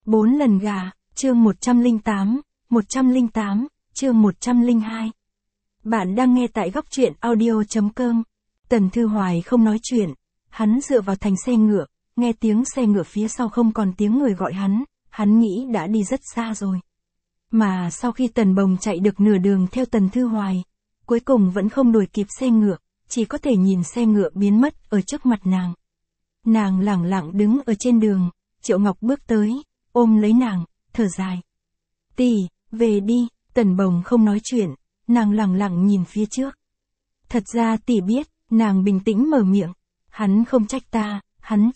4 lần gà, chương 108, chương 102. Bạn đang nghe tại góc truyện audio.com. Tần Thư Hoài không nói chuyện, hắn dựa vào thành xe ngựa, nghe tiếng xe ngựa phía sau không còn tiếng người gọi hắn nghĩ đã đi rất xa rồi. Mà sau khi Tần Bồng chạy được nửa đường theo Tần Thư Hoài, cuối cùng vẫn không đuổi kịp xe ngựa, chỉ có thể nhìn xe ngựa biến mất ở trước mặt nàng. Nàng lẳng lặng đứng ở trên đường, Triệu Ngọc bước tới, ôm lấy nàng, thở dài. "Tỷ, về đi." Tần Bồng không nói chuyện, nàng lẳng lặng nhìn phía trước. "Thật ra tỷ biết." Nàng bình tĩnh mở miệng. "Hắn không trách ta, hắn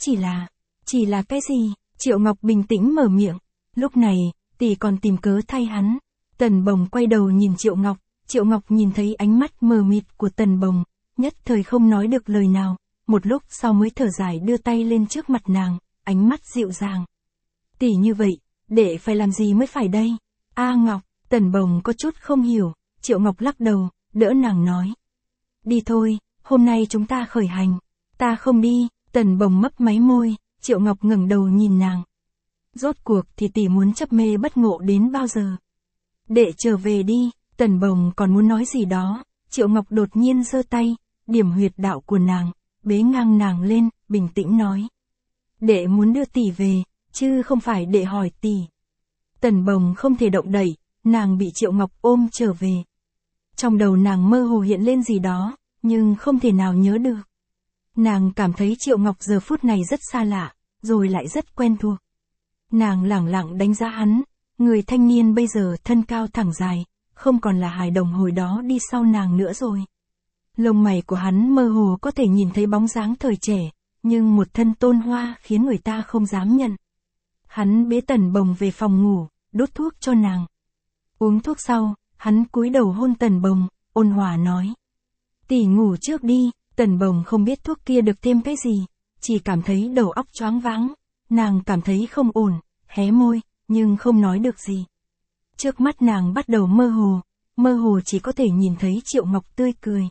chỉ là cái gì?" Triệu Ngọc bình tĩnh mở miệng. "Lúc này, tỷ còn tìm cớ thay hắn." Tần Bồng quay đầu nhìn Triệu Ngọc nhìn thấy ánh mắt mờ mịt của Tần Bồng, nhất thời không nói được lời nào, một lúc sau mới thở dài đưa tay lên trước mặt nàng, ánh mắt dịu dàng. "Tỷ như vậy, đệ phải làm gì mới phải đây?" "A Ngọc." Tần Bồng có chút không hiểu, Triệu Ngọc lắc đầu, đỡ nàng nói. "Đi thôi, hôm nay chúng ta khởi hành." "Ta không đi." Tần Bồng mấp máy môi, Triệu Ngọc ngẩng đầu nhìn nàng. "Rốt cuộc thì tỷ muốn chấp mê bất ngộ đến bao giờ?" "Đệ trở về đi." Tần Bồng còn muốn nói gì đó, Triệu Ngọc đột nhiên giơ tay, điểm huyệt đạo của nàng, bế ngang nàng lên, bình tĩnh nói. "Đệ muốn đưa tỷ về, chứ không phải đệ hỏi tỷ." Tần Bồng không thể động đậy, nàng bị Triệu Ngọc ôm trở về. Trong đầu nàng mơ hồ hiện lên gì đó, nhưng không thể nào nhớ được. Nàng cảm thấy Triệu Ngọc giờ phút này rất xa lạ, rồi lại rất quen thuộc. Nàng lẳng lặng đánh giá hắn, người thanh niên bây giờ thân cao thẳng dài, không còn là hài đồng hồi đó đi sau nàng nữa rồi. Lông mày của hắn mơ hồ có thể nhìn thấy bóng dáng thời trẻ, nhưng một thân tôn hoa khiến người ta không dám nhận. Hắn bế Tần Bồng về phòng ngủ, đút thuốc cho nàng. Uống thuốc sau, hắn cúi đầu hôn Tần Bồng, ôn hòa nói. "Tỷ ngủ trước đi." Tần Bồng không biết thuốc kia được thêm cái gì, chỉ cảm thấy đầu óc choáng váng. Nàng cảm thấy không ổn, hé môi, nhưng không nói được gì. Trước mắt nàng bắt đầu mơ hồ chỉ có thể nhìn thấy Triệu Ngọc tươi cười.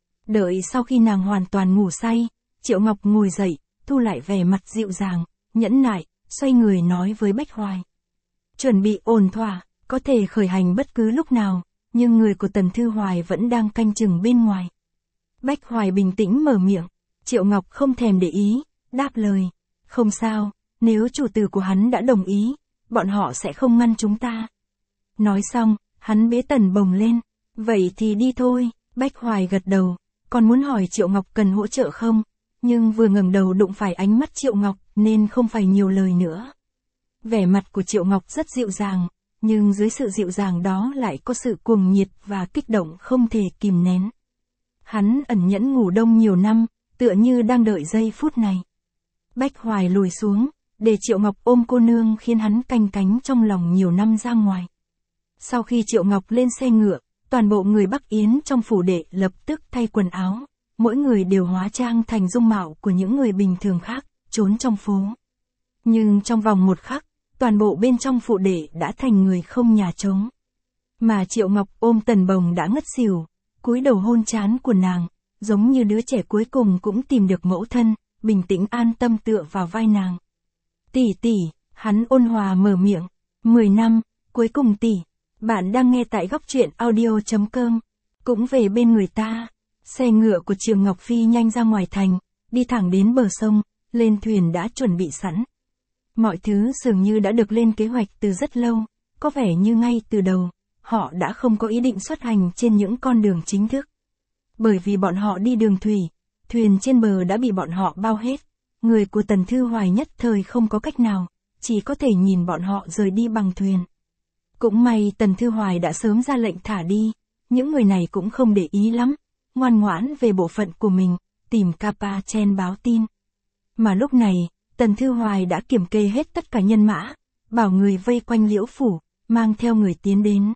Đợi sau khi nàng hoàn toàn ngủ say, Triệu Ngọc ngồi dậy, thu lại vẻ mặt dịu dàng, nhẫn nại, xoay người nói với Bách Hoài. "Chuẩn bị ổn thỏa, có thể khởi hành bất cứ lúc nào, nhưng người của Tần Thư Hoài vẫn đang canh chừng bên ngoài." Bách Hoài bình tĩnh mở miệng, Triệu Ngọc không thèm để ý, đáp lời. "Không sao, nếu chủ tử của hắn đã đồng ý, bọn họ sẽ không ngăn chúng ta." Nói xong, hắn bế Tần Bồng lên. "Vậy thì đi thôi." Bách Hoài gật đầu, còn muốn hỏi Triệu Ngọc cần hỗ trợ không, nhưng vừa ngẩng đầu đụng phải ánh mắt Triệu Ngọc nên không phải nhiều lời nữa. Vẻ mặt của Triệu Ngọc rất dịu dàng, nhưng dưới sự dịu dàng đó lại có sự cuồng nhiệt và kích động không thể kìm nén. Hắn ẩn nhẫn ngủ đông nhiều năm, tựa như đang đợi giây phút này. Bách Hoài lùi xuống, để Triệu Ngọc ôm cô nương khiến hắn canh cánh trong lòng nhiều năm ra ngoài. Sau khi Triệu Ngọc lên xe ngựa, toàn bộ người Bắc Yến trong phủ đệ lập tức thay quần áo, mỗi người đều hóa trang thành dung mạo của những người bình thường khác, trốn trong phố. Nhưng trong vòng một khắc, toàn bộ bên trong phủ đệ đã thành người không nhà trống. Mà Triệu Ngọc ôm Tần Bồng đã ngất xỉu, cúi đầu hôn trán của nàng, giống như đứa trẻ cuối cùng cũng tìm được mẫu thân, bình tĩnh an tâm tựa vào vai nàng. "Tỷ tỷ." Hắn ôn hòa mở miệng. 10 năm, cuối cùng tỷ. Bạn đang nghe tại góc truyện audio.com. Cũng về bên người ta. Xe ngựa của Triệu Ngọc phi nhanh ra ngoài thành, đi thẳng đến bờ sông, lên thuyền đã chuẩn bị sẵn. Mọi thứ dường như đã được lên kế hoạch từ rất lâu, có vẻ như ngay từ đầu, họ đã không có ý định xuất hành trên những con đường chính thức. Bởi vì bọn họ đi đường thủy, thuyền trên bờ đã bị bọn họ bao hết. Người của Tần Thư Hoài nhất thời không có cách nào, chỉ có thể nhìn bọn họ rời đi bằng thuyền. Cũng may Tần Thư Hoài đã sớm ra lệnh thả đi, những người này cũng không để ý lắm, ngoan ngoãn về bộ phận của mình, tìm Capa Chen báo tin. Mà lúc này, Tần Thư Hoài đã kiểm kê hết tất cả nhân mã, bảo người vây quanh Liễu Phủ, mang theo người tiến đến.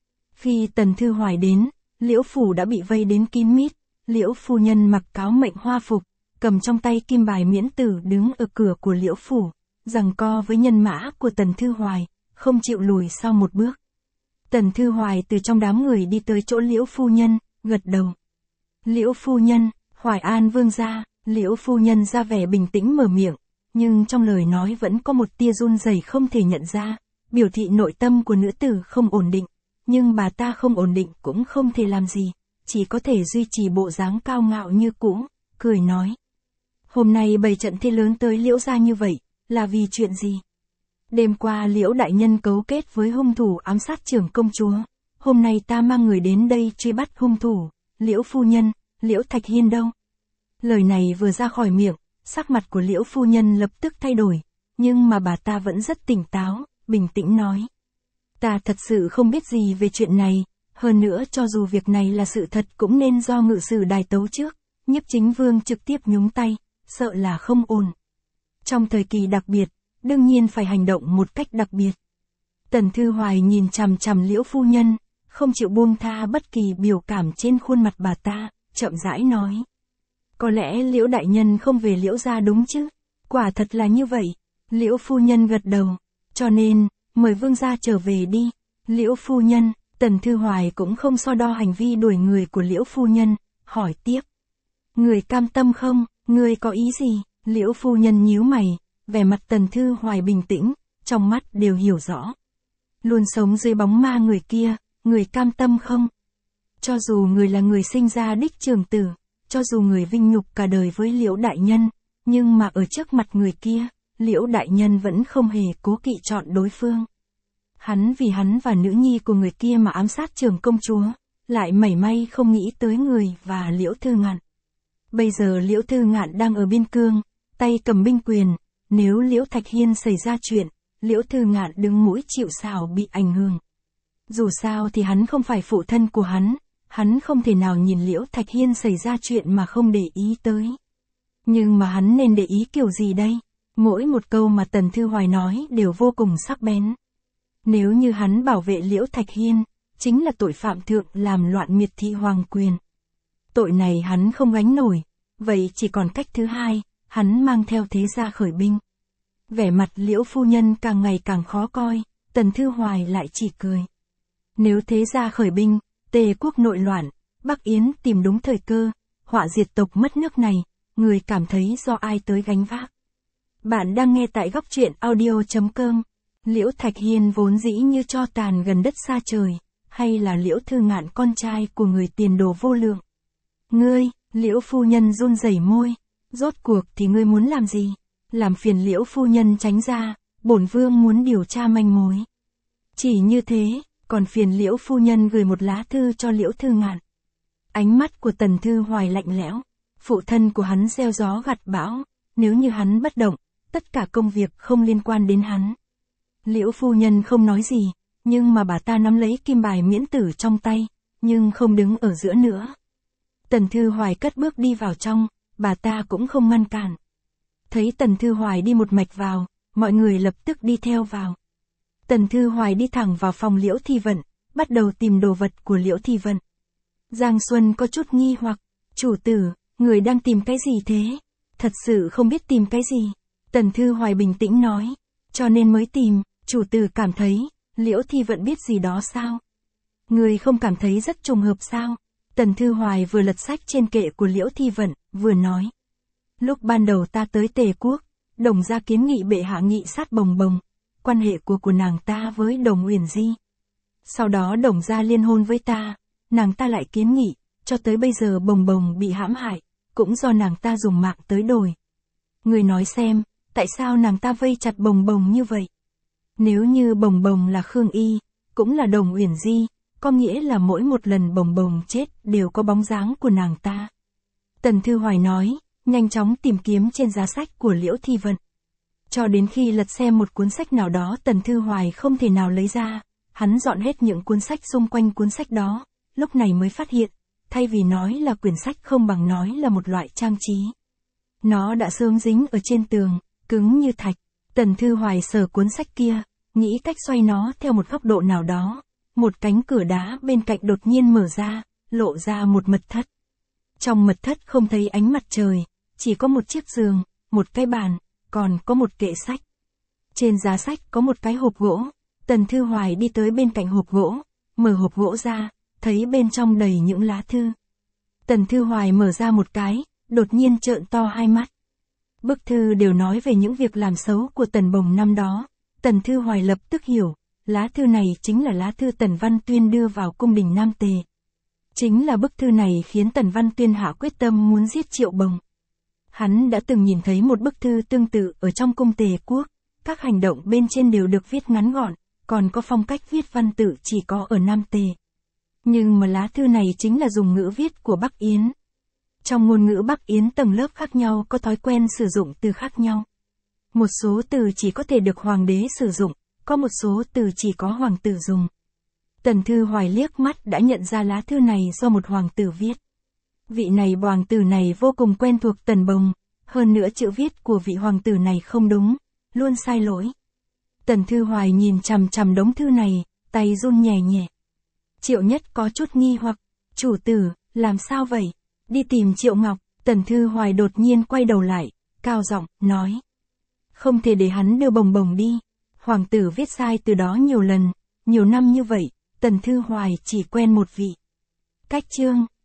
Khi Tần Thư Hoài đến, Liễu Phủ đã bị vây đến kín mít, Liễu phu nhân mặc cáo mệnh hoa phục, cầm trong tay kim bài miễn tử đứng ở cửa của Liễu Phủ, giằng co với nhân mã của Tần Thư Hoài, không chịu lùi sau một bước. Tần Thư Hoài từ trong đám người đi tới chỗ Liễu phu nhân, gật đầu. "Liễu phu nhân, Hoài An vương gia." Liễu phu nhân ra vẻ bình tĩnh mở miệng, nhưng trong lời nói vẫn có một tia run rẩy không thể nhận ra, biểu thị nội tâm của nữ tử không ổn định, nhưng bà ta không ổn định cũng không thể làm gì, chỉ có thể duy trì bộ dáng cao ngạo như cũ, cười nói. Hôm nay bày trận thế lớn tới Liễu gia như vậy, là vì chuyện gì? Đêm qua Liễu đại nhân cấu kết với hung thủ ám sát trưởng công chúa, hôm nay ta mang người đến đây truy bắt hung thủ, Liễu phu nhân, Liễu Thạch Hiên đâu? Lời này vừa ra khỏi miệng, sắc mặt của Liễu phu nhân lập tức thay đổi, nhưng mà bà ta vẫn rất tỉnh táo, bình tĩnh nói. Ta thật sự không biết gì về chuyện này, hơn nữa cho dù việc này là sự thật cũng nên do ngự sử đài tấu trước, Nhiếp Chính Vương trực tiếp nhúng tay, sợ là không ổn. Trong thời kỳ đặc biệt, đương nhiên phải hành động một cách đặc biệt. Tần Thư Hoài nhìn chằm chằm Liễu phu nhân, không chịu buông tha bất kỳ biểu cảm trên khuôn mặt bà ta, chậm rãi nói. Có lẽ Liễu đại nhân không về Liễu gia đúng chứ? Quả thật là như vậy. Liễu phu nhân gật đầu. Cho nên, mời vương gia trở về đi. Liễu phu nhân, Tần Thư Hoài cũng không so đo hành vi đuổi người của Liễu phu nhân, hỏi tiếp. Người cam tâm không? Người có ý gì? Liễu phu nhân nhíu mày, vẻ mặt Tần Thư Hoài bình tĩnh, trong mắt đều hiểu rõ. Luôn sống dưới bóng ma người kia, người cam tâm không? Cho dù người là người sinh ra đích trường tử, cho dù người vinh nhục cả đời với Liễu đại nhân, nhưng mà ở trước mặt người kia, Liễu đại nhân vẫn không hề cố kỵ chọn đối phương. Hắn vì hắn và nữ nhi của người kia mà ám sát trưởng công chúa, lại mảy may không nghĩ tới người và Liễu Thư Ngạn. Bây giờ Liễu Thư Ngạn đang ở biên cương, tay cầm binh quyền, nếu Liễu Thạch Hiên xảy ra chuyện, Liễu Thư Ngạn đứng mũi chịu sào bị ảnh hưởng. Dù sao thì hắn không phải phụ thân của hắn không thể nào nhìn Liễu Thạch Hiên xảy ra chuyện mà không để ý tới. Nhưng mà hắn nên để ý kiểu gì đây? Mỗi một câu mà Tần Thư Hoài nói đều vô cùng sắc bén. Nếu như hắn bảo vệ Liễu Thạch Hiên, chính là tội phạm thượng làm loạn miệt thị hoàng quyền. Tội này hắn không gánh nổi, vậy chỉ còn cách thứ hai, hắn mang theo thế gia khởi binh. Vẻ mặt Liễu phu nhân càng ngày càng khó coi, Tần Thư Hoài lại chỉ cười. Nếu thế gia khởi binh, Tề quốc nội loạn, Bắc Yến tìm đúng thời cơ, họa diệt tộc mất nước này, người cảm thấy do ai tới gánh vác. Bạn đang nghe tại góc truyện audio.com. Liễu Thạch Hiên vốn dĩ như tro tàn gần đất xa trời, hay là Liễu Thư Ngạn con trai của người tiền đồ vô lượng? Ngươi, Liễu phu nhân run rẩy môi, rốt cuộc thì ngươi muốn làm gì? Làm phiền Liễu phu nhân tránh ra, bổn vương muốn điều tra manh mối. Chỉ như thế, còn phiền Liễu phu nhân gửi một lá thư cho Liễu Thư Ngạn. Ánh mắt của Tần Thư Hoài lạnh lẽo, phụ thân của hắn gieo gió gặt bão, nếu như hắn bất động, tất cả công việc không liên quan đến hắn. Liễu phu nhân không nói gì, nhưng mà bà ta nắm lấy kim bài miễn tử trong tay, nhưng không đứng ở giữa nữa. Tần Thư Hoài cất bước đi vào trong, bà ta cũng không ngăn cản. Thấy Tần Thư Hoài đi một mạch vào, mọi người lập tức đi theo vào. Tần Thư Hoài đi thẳng vào phòng Liễu Thi Vận, bắt đầu tìm đồ vật của Liễu Thi Vận. Giang Xuân có chút nghi hoặc, chủ tử, người đang tìm cái gì thế? Thật sự không biết tìm cái gì. Tần Thư Hoài bình tĩnh nói, cho nên mới tìm, chủ tử cảm thấy, Liễu Thi Vận biết gì đó sao? Người không cảm thấy rất trùng hợp sao? Tần Thư Hoài vừa lật sách trên kệ của Liễu Thi Vận, vừa nói. Lúc ban đầu ta tới Tề quốc, Đồng gia kiến nghị bệ hạ nghị sát Bồng Bồng, quan hệ của nàng ta với Đồng Uyển Di. Sau đó Đồng gia liên hôn với ta, nàng ta lại kiến nghị, cho tới bây giờ Bồng Bồng bị hãm hại, cũng do nàng ta dùng mạng tới đổi. Người nói xem, tại sao nàng ta vây chặt Bồng Bồng như vậy? Nếu như Bồng Bồng là Khương Y, cũng là Đồng Uyển Di, có nghĩa là mỗi một lần Bồng Bồng chết đều có bóng dáng của nàng ta. Tần Thư Hoài nói, nhanh chóng tìm kiếm trên giá sách của Liễu Thi Vận. Cho đến khi lật xem một cuốn sách nào đó Tần Thư Hoài không thể nào lấy ra, hắn dọn hết những cuốn sách xung quanh cuốn sách đó, lúc này mới phát hiện, thay vì nói là quyển sách không bằng nói là một loại trang trí. Nó đã sớm dính ở trên tường, cứng như thạch. Tần Thư Hoài sờ cuốn sách kia, nghĩ cách xoay nó theo một góc độ nào đó. Một cánh cửa đá bên cạnh đột nhiên mở ra, lộ ra một mật thất. Trong mật thất không thấy ánh mặt trời, chỉ có một chiếc giường, một cái bàn, còn có một kệ sách. Trên giá sách có một cái hộp gỗ. Tần Thư Hoài đi tới bên cạnh hộp gỗ, mở hộp gỗ ra, thấy bên trong đầy những lá thư. Tần Thư Hoài mở ra một cái, đột nhiên trợn to hai mắt. Bức thư đều nói về những việc làm xấu của Tần Bồng năm đó. Tần Thư Hoài lập tức hiểu, lá thư này chính là lá thư Tần Văn Tuyên đưa vào cung đình Nam Tề. Chính là bức thư này khiến Tần Văn Tuyên hạ quyết tâm muốn giết Triệu Bồng. Hắn đã từng nhìn thấy một bức thư tương tự ở trong cung Tề Quốc, các hành động bên trên đều được viết ngắn gọn, còn có phong cách viết văn tự chỉ có ở Nam Tề. Nhưng mà lá thư này chính là dùng ngữ viết của Bắc Yến. Trong ngôn ngữ Bắc Yến tầng lớp khác nhau có thói quen sử dụng từ khác nhau. Một số từ chỉ có thể được hoàng đế sử dụng, có một số từ chỉ có hoàng tử dùng. Tần Thư Hoài liếc mắt đã nhận ra lá thư này do một hoàng tử viết. Vị này hoàng tử này vô cùng quen thuộc Tần Bồng, hơn nữa chữ viết của vị hoàng tử này không đúng, luôn sai lỗi. Tần Thư Hoài nhìn chằm chằm đống thư này, tay run nhẹ nhẹ. Triệu Nhất có chút nghi hoặc, chủ tử, làm sao vậy? Đi tìm Triệu Ngọc. Tần Thư Hoài đột nhiên quay đầu lại, cao giọng nói. Không thể để hắn đưa Bồng Bồng đi. Hoàng tử viết sai từ đó nhiều lần, nhiều năm như vậy, Tần Thư Hoài chỉ quen một vị. Cách chương